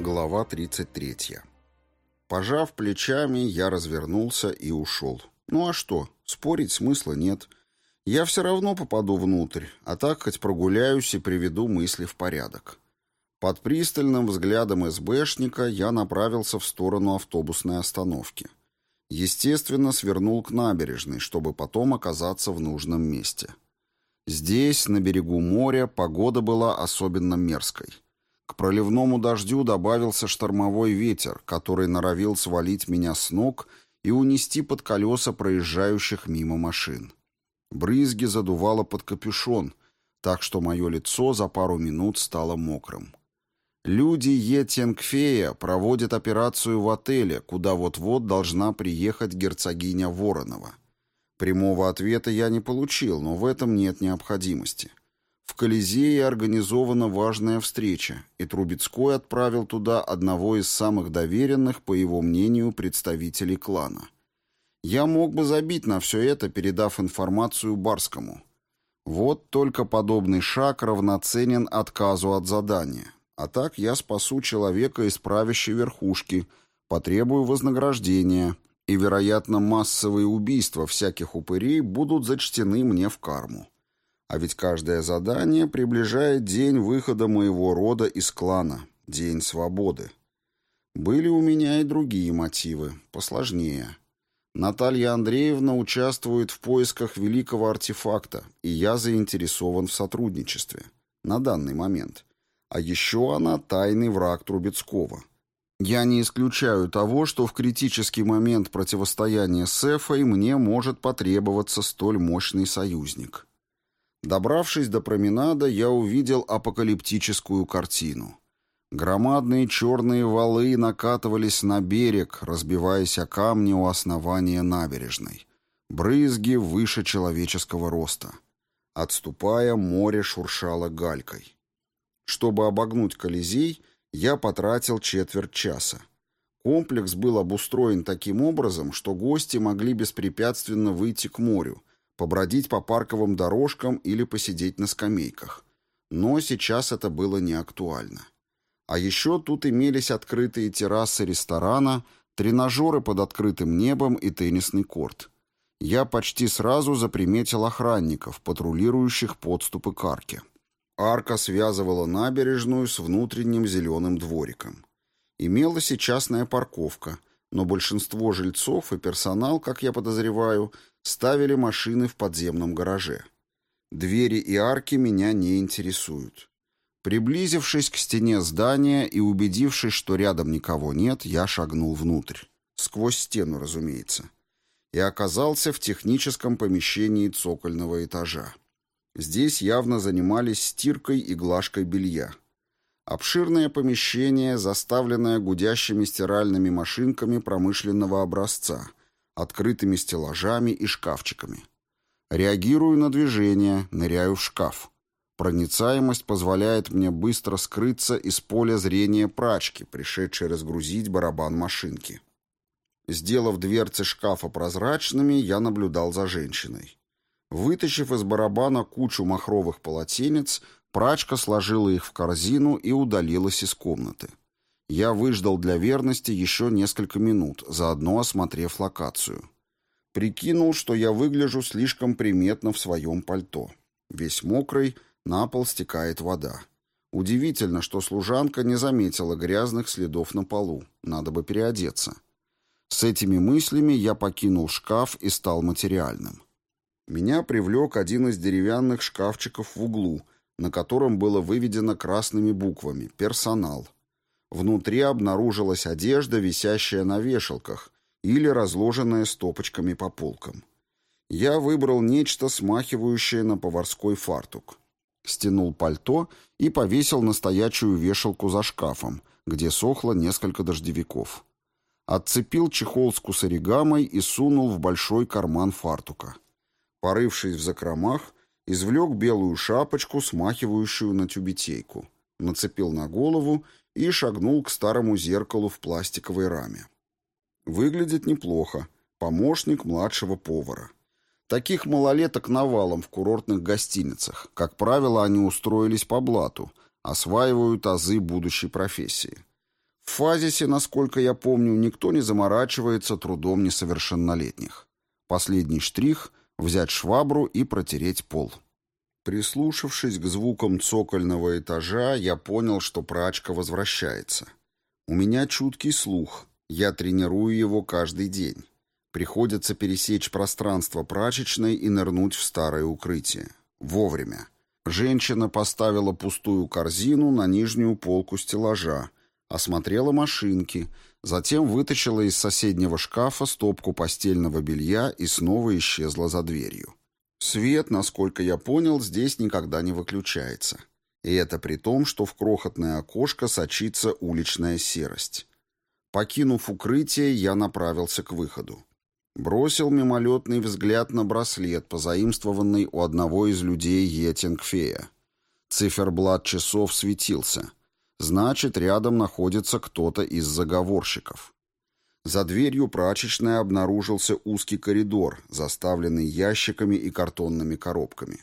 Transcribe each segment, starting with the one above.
Глава 33. Пожав плечами, я развернулся и ушел. Ну а что, спорить смысла нет. Я все равно попаду внутрь, а так хоть прогуляюсь и приведу мысли в порядок. Под пристальным взглядом СБшника я направился в сторону автобусной остановки. Естественно, свернул к набережной, чтобы потом оказаться в нужном месте. Здесь, на берегу моря, погода была особенно мерзкой. К проливному дождю добавился штормовой ветер, который норовил свалить меня с ног и унести под колеса проезжающих мимо машин. Брызги задувало под капюшон, так что мое лицо за пару минут стало мокрым. Люди Етенгфея проводят операцию в отеле, куда вот-вот должна приехать герцогиня Воронова. Прямого ответа я не получил, но в этом нет необходимости. В Колизее организована важная встреча, и Трубецкой отправил туда одного из самых доверенных, по его мнению, представителей клана. Я мог бы забить на все это, передав информацию Барскому. Вот только подобный шаг равноценен отказу от задания. А так я спасу человека из правящей верхушки, потребую вознаграждения, и, вероятно, массовые убийства всяких упырей будут зачтены мне в карму. А ведь каждое задание приближает день выхода моего рода из клана, день свободы. Были у меня и другие мотивы, посложнее. Наталья Андреевна участвует в поисках великого артефакта, и я заинтересован в сотрудничестве. На данный момент. А еще она тайный враг Трубецкого. Я не исключаю того, что в критический момент противостояния с Эфой мне может потребоваться столь мощный союзник. Добравшись до променада, я увидел апокалиптическую картину. Громадные черные валы накатывались на берег, разбиваясь о камни у основания набережной. Брызги выше человеческого роста. Отступая, море шуршало галькой. Чтобы обогнуть Колизей, я потратил четверть часа. Комплекс был обустроен таким образом, что гости могли беспрепятственно выйти к морю, побродить по парковым дорожкам или посидеть на скамейках. Но сейчас это было не актуально. А еще тут имелись открытые террасы ресторана, тренажеры под открытым небом и теннисный корт. Я почти сразу заприметил охранников, патрулирующих подступы к арке. Арка связывала набережную с внутренним зеленым двориком. Имелась и частная парковка, но большинство жильцов и персонал, как я подозреваю, ставили машины в подземном гараже. Двери и арки меня не интересуют. Приблизившись к стене здания и убедившись, что рядом никого нет, я шагнул внутрь. Сквозь стену, разумеется. И оказался в техническом помещении цокольного этажа. Здесь явно занимались стиркой и глажкой белья. Обширное помещение, заставленное гудящими стиральными машинками промышленного образца, открытыми стеллажами и шкафчиками. Реагирую на движение, ныряю в шкаф. Проницаемость позволяет мне быстро скрыться из поля зрения прачки, пришедшей разгрузить барабан машинки. Сделав дверцы шкафа прозрачными, я наблюдал за женщиной. Вытащив из барабана кучу махровых полотенец, прачка сложила их в корзину и удалилась из комнаты. Я выждал для верности еще несколько минут, заодно осмотрев локацию. Прикинул, что я выгляжу слишком приметно в своем пальто. Весь мокрый, на пол стекает вода. Удивительно, что служанка не заметила грязных следов на полу. Надо бы переодеться. С этими мыслями я покинул шкаф и стал материальным. Меня привлек один из деревянных шкафчиков в углу, на котором было выведено красными буквами «Персонал». Внутри обнаружилась одежда, висящая на вешалках или разложенная стопочками по полкам. Я выбрал нечто, смахивающее на поварской фартук. Стянул пальто и повесил на стоячую вешалку за шкафом, где сохло несколько дождевиков. Отцепил чехол с кусаригамой и сунул в большой карман фартука. Порывшись в закромах, извлек белую шапочку, смахивающую на тюбетейку, нацепил на голову и шагнул к старому зеркалу в пластиковой раме. Выглядит неплохо. Помощник младшего повара. Таких малолеток навалом в курортных гостиницах. Как правило, они устроились по блату, осваивают азы будущей профессии. В Фазисе, насколько я помню, никто не заморачивается трудом несовершеннолетних. Последний штрих — взять швабру и протереть пол. Прислушавшись к звукам цокольного этажа, я понял, что прачка возвращается. У меня чуткий слух, я тренирую его каждый день. Приходится пересечь пространство прачечной и нырнуть в старое укрытие. Вовремя. Женщина поставила пустую корзину на нижнюю полку стеллажа, осмотрела машинки, затем вытащила из соседнего шкафа стопку постельного белья и снова исчезла за дверью. Свет, насколько я понял, здесь никогда не выключается. И это при том, что в крохотное окошко сочится уличная серость. Покинув укрытие, я направился к выходу. Бросил мимолетный взгляд на браслет, позаимствованный у одного из людей Йетингфея. Циферблат часов светился. Значит, рядом находится кто-то из заговорщиков. За дверью прачечной обнаружился узкий коридор, заставленный ящиками и картонными коробками.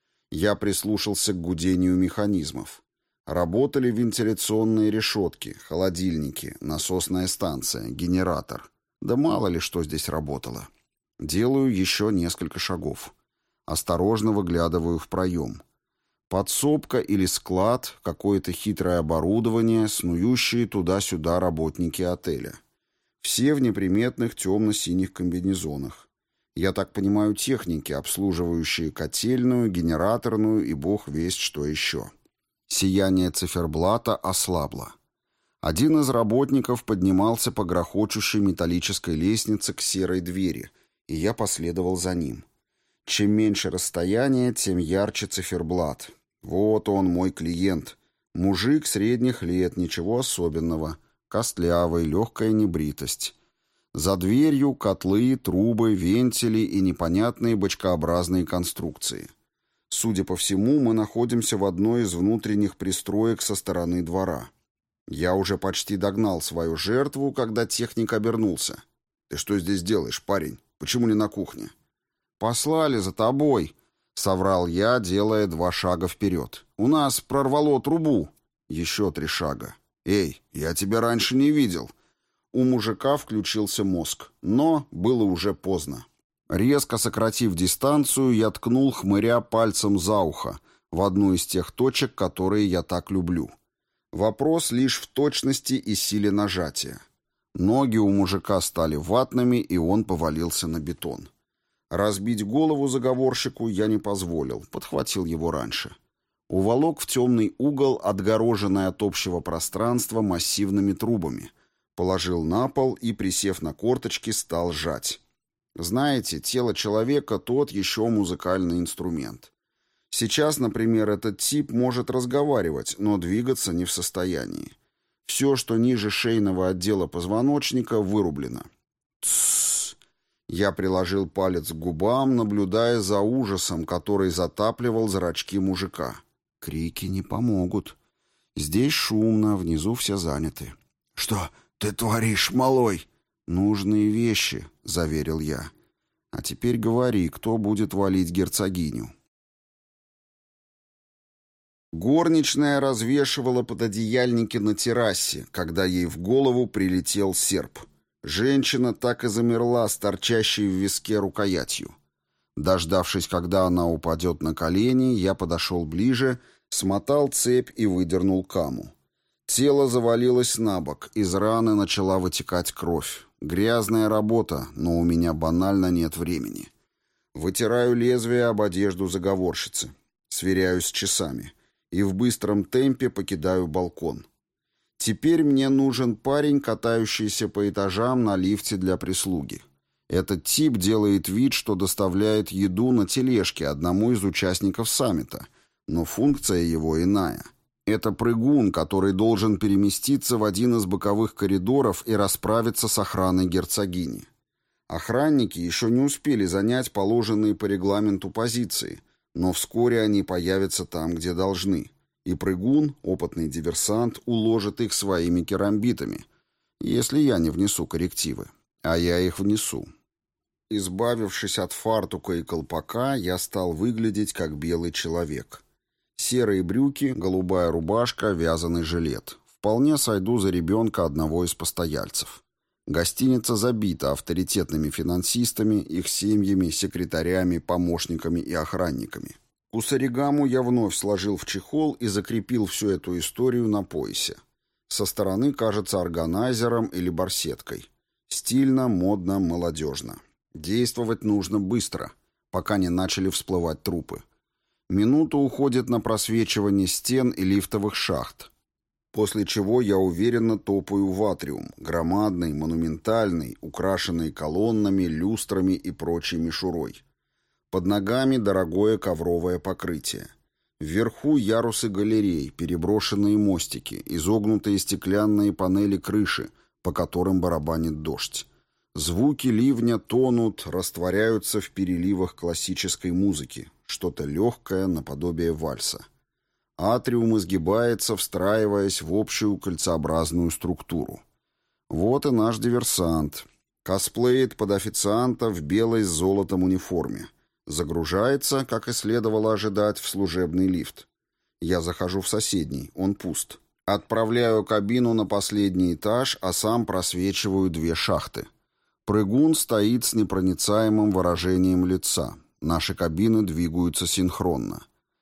Я прислушался к гудению механизмов. Работали вентиляционные решетки, холодильники, насосная станция, генератор. Да мало ли что здесь работало. Делаю еще несколько шагов. Осторожно выглядываю в проем. Подсобка или склад, какое-то хитрое оборудование, снующие туда-сюда работники отеля. Все в неприметных темно-синих комбинезонах. Я так понимаю, техники, обслуживающие котельную, генераторную и бог весть что еще. Сияние циферблата ослабло. Один из работников поднимался по грохочущей металлической лестнице к серой двери, и я последовал за ним. Чем меньше расстояние, тем ярче циферблат. Вот он, мой клиент. Мужик средних лет, ничего особенного. Костлявый, легкая небритость. За дверью котлы, трубы, вентили и непонятные бочкообразные конструкции. Судя по всему, мы находимся в одной из внутренних пристроек со стороны двора. Я уже почти догнал свою жертву, когда техник обернулся. «Ты что здесь делаешь, парень? Почему не на кухне?» «Послали за тобой», — соврал я, делая 2 шага вперед. «У нас прорвало трубу». Еще 3 шага. «Эй, я тебя раньше не видел». У мужика включился мозг, но было уже поздно. Резко сократив дистанцию, я ткнул хмыря пальцем за ухо, в одну из тех точек, которые я так люблю. Вопрос лишь в точности и силе нажатия. Ноги у мужика стали ватными, и он повалился на бетон. Разбить голову заговорщику я не позволил, подхватил его раньше. Уволок в темный угол, отгороженный от общего пространства массивными трубами, положил на пол и, присев на корточки, стал жать. Знаете, тело человека — тот еще музыкальный инструмент. Сейчас, например, этот тип может разговаривать, но двигаться не в состоянии. Все, что ниже шейного отдела позвоночника, вырублено. Тссс. Я приложил палец к губам, наблюдая за ужасом, который затапливал зрачки мужика. Крики не помогут. Здесь шумно, внизу все заняты. «Что ты творишь, малой?» «Нужные вещи», — заверил я. «А теперь говори, кто будет валить герцогиню?» Горничная развешивала пододеяльники на террасе, когда ей в голову прилетел серп. Женщина так и замерла с торчащей в виске рукоятью. Дождавшись, когда она упадет на колени, я подошел ближе, смотал цепь и выдернул каму. Тело завалилось на бок, из раны начала вытекать кровь. Грязная работа, но у меня банально нет времени. Вытираю лезвие об одежду заговорщицы. Сверяюсь с часами. И в быстром темпе покидаю балкон. Теперь мне нужен парень, катающийся по этажам на лифте для прислуги. Этот тип делает вид, что доставляет еду на тележке одному из участников саммита, но функция его иная. Это прыгун, который должен переместиться в один из боковых коридоров и расправиться с охраной герцогини. Охранники еще не успели занять положенные по регламенту позиции, но вскоре они появятся там, где должны. И прыгун, опытный диверсант, уложит их своими керамбитами, если я не внесу коррективы. А я их внесу. Избавившись от фартука и колпака, я стал выглядеть как белый человек. Серые брюки, голубая рубашка, вязаный жилет. В вполне сойду за ребенка одного из постояльцев. Гостиница забита авторитетными финансистами, их семьями, секретарями, помощниками и охранниками. Кусаригаму я вновь сложил в чехол и закрепил всю эту историю на поясе. Со стороны кажется органайзером или барсеткой. Стильно, модно, молодежно. Действовать нужно быстро, пока не начали всплывать трупы. Минута уходит на просвечивание стен и лифтовых шахт, после чего я уверенно топаю в атриум, громадный, монументальный, украшенный колоннами, люстрами и прочей мишурой. Под ногами дорогое ковровое покрытие. Вверху ярусы галерей, переброшенные мостики, изогнутые стеклянные панели крыши, по которым барабанит дождь. Звуки ливня тонут, растворяются в переливах классической музыки, что-то легкое наподобие вальса. Атриум изгибается, встраиваясь в общую кольцеобразную структуру. Вот и наш диверсант. Косплеит под официанта в белой с золотом униформе. Загружается, как и следовало ожидать, в служебный лифт. Я захожу в соседний, он пуст. Отправляю кабину на последний этаж, а сам просвечиваю 2 шахты. Прыгун стоит с непроницаемым выражением лица. Наши кабины двигаются синхронно.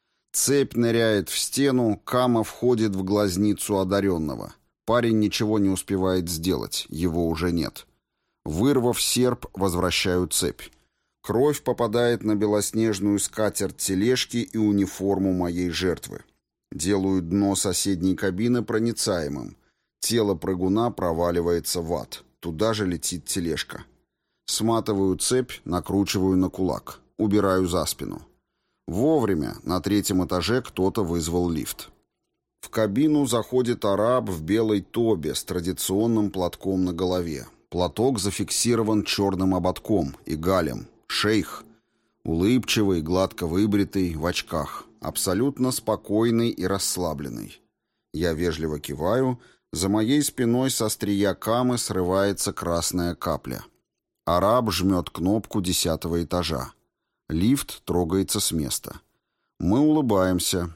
Цепь ныряет в стену, кама входит в глазницу одаренного. Парень ничего не успевает сделать, его уже нет. Вырвав серп, возвращаю цепь. Кровь попадает на белоснежную скатерть тележки и униформу моей жертвы. Делаю дно соседней кабины проницаемым. Тело прыгуна проваливается в ад. Туда же летит тележка. Сматываю цепь, накручиваю на кулак. Убираю за спину. Вовремя на 3-м этаже кто-то вызвал лифт. В кабину заходит араб в белой тобе с традиционным платком на голове. Платок зафиксирован черным ободком и галем. Шейх. Улыбчивый, гладко выбритый, в очках. Абсолютно спокойный и расслабленный. Я вежливо киваю. За моей спиной со острия камы срывается красная капля. Араб жмет кнопку 10-го этажа. Лифт трогается с места. Мы улыбаемся.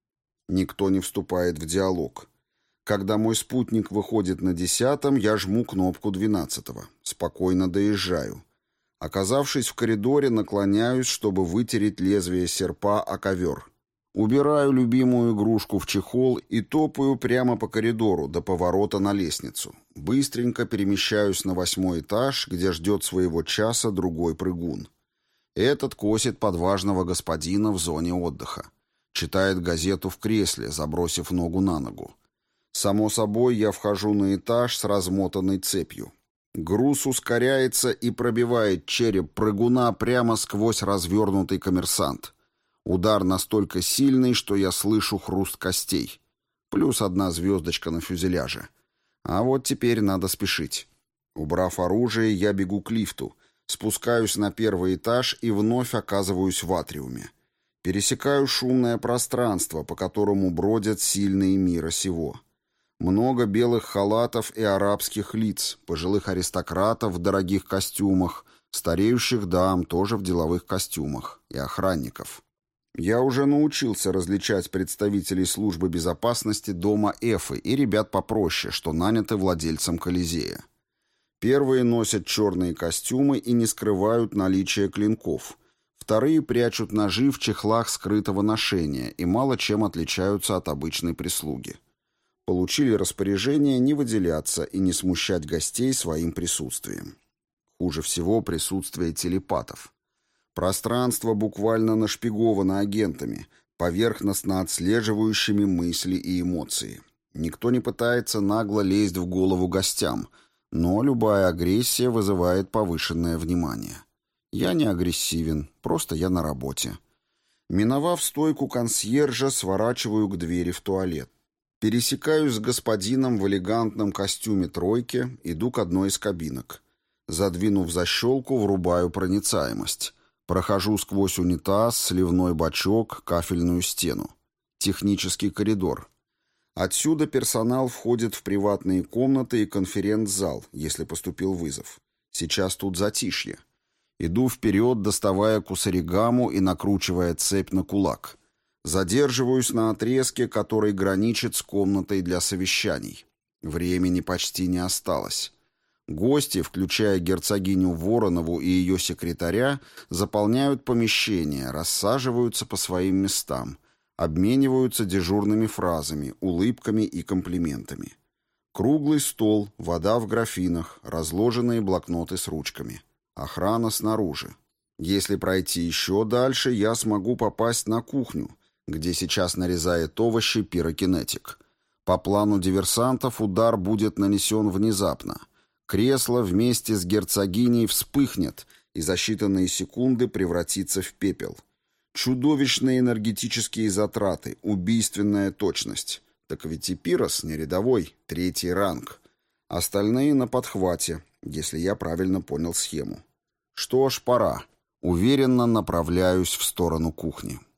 Никто не вступает в диалог. Когда мой спутник выходит на 10-м, я жму кнопку 12-го. Спокойно доезжаю. Оказавшись в коридоре, наклоняюсь, чтобы вытереть лезвие серпа о ковер. Убираю любимую игрушку в чехол и топаю прямо по коридору до поворота на лестницу. Быстренько перемещаюсь на 8-й этаж, где ждет своего часа другой прыгун. Этот косит под важного господина в зоне отдыха. Читает газету в кресле, забросив ногу на ногу. Само собой, я вхожу на этаж с размотанной цепью. Груз ускоряется и пробивает череп прыгуна прямо сквозь развернутый коммерсант. Удар настолько сильный, что я слышу хруст костей. Плюс 1 звездочка на фюзеляже. А вот теперь надо спешить. Убрав оружие, я бегу к лифту. Спускаюсь на 1-й этаж и вновь оказываюсь в атриуме. Пересекаю шумное пространство, по которому бродят сильные мира сего. Много белых халатов и арабских лиц, пожилых аристократов в дорогих костюмах, стареющих дам тоже в деловых костюмах и охранников. Я уже научился различать представителей службы безопасности дома Эфы и ребят попроще, что наняты владельцем Колизея. Первые носят черные костюмы и не скрывают наличие клинков. Вторые прячут ножи в чехлах скрытого ношения и мало чем отличаются от обычной прислуги. Получили распоряжение не выделяться и не смущать гостей своим присутствием. Хуже всего присутствие телепатов. Пространство буквально нашпиговано агентами, поверхностно отслеживающими мысли и эмоции. Никто не пытается нагло лезть в голову гостям, но любая агрессия вызывает повышенное внимание. Я не агрессивен, просто я на работе. Миновав стойку консьержа, сворачиваю к двери в туалет. Пересекаюсь с господином в элегантном костюме тройки, иду к одной из кабинок. Задвинув защелку, врубаю проницаемость. Прохожу сквозь унитаз, сливной бачок, кафельную стену. Технический коридор. Отсюда персонал входит в приватные комнаты и конференц-зал, если поступил вызов. Сейчас тут затишье. Иду вперед, доставая кусаригаму и накручивая цепь на кулак. Задерживаюсь на отрезке, который граничит с комнатой для совещаний. Времени почти не осталось. Гости, включая герцогиню Воронову и ее секретаря, заполняют помещение, рассаживаются по своим местам, обмениваются дежурными фразами, улыбками и комплиментами. Круглый стол, вода в графинах, разложенные блокноты с ручками. Охрана снаружи. Если пройти еще дальше, я смогу попасть на кухню, где сейчас нарезает овощи пирокинетик. По плану диверсантов удар будет нанесен внезапно. Кресло вместе с герцогиней вспыхнет и за считанные секунды превратится в пепел. Чудовищные энергетические затраты, убийственная точность. Так ведь и Пирос не рядовой, 3-й ранг. Остальные на подхвате, если я правильно понял схему. Что ж, пора. Уверенно направляюсь в сторону кухни.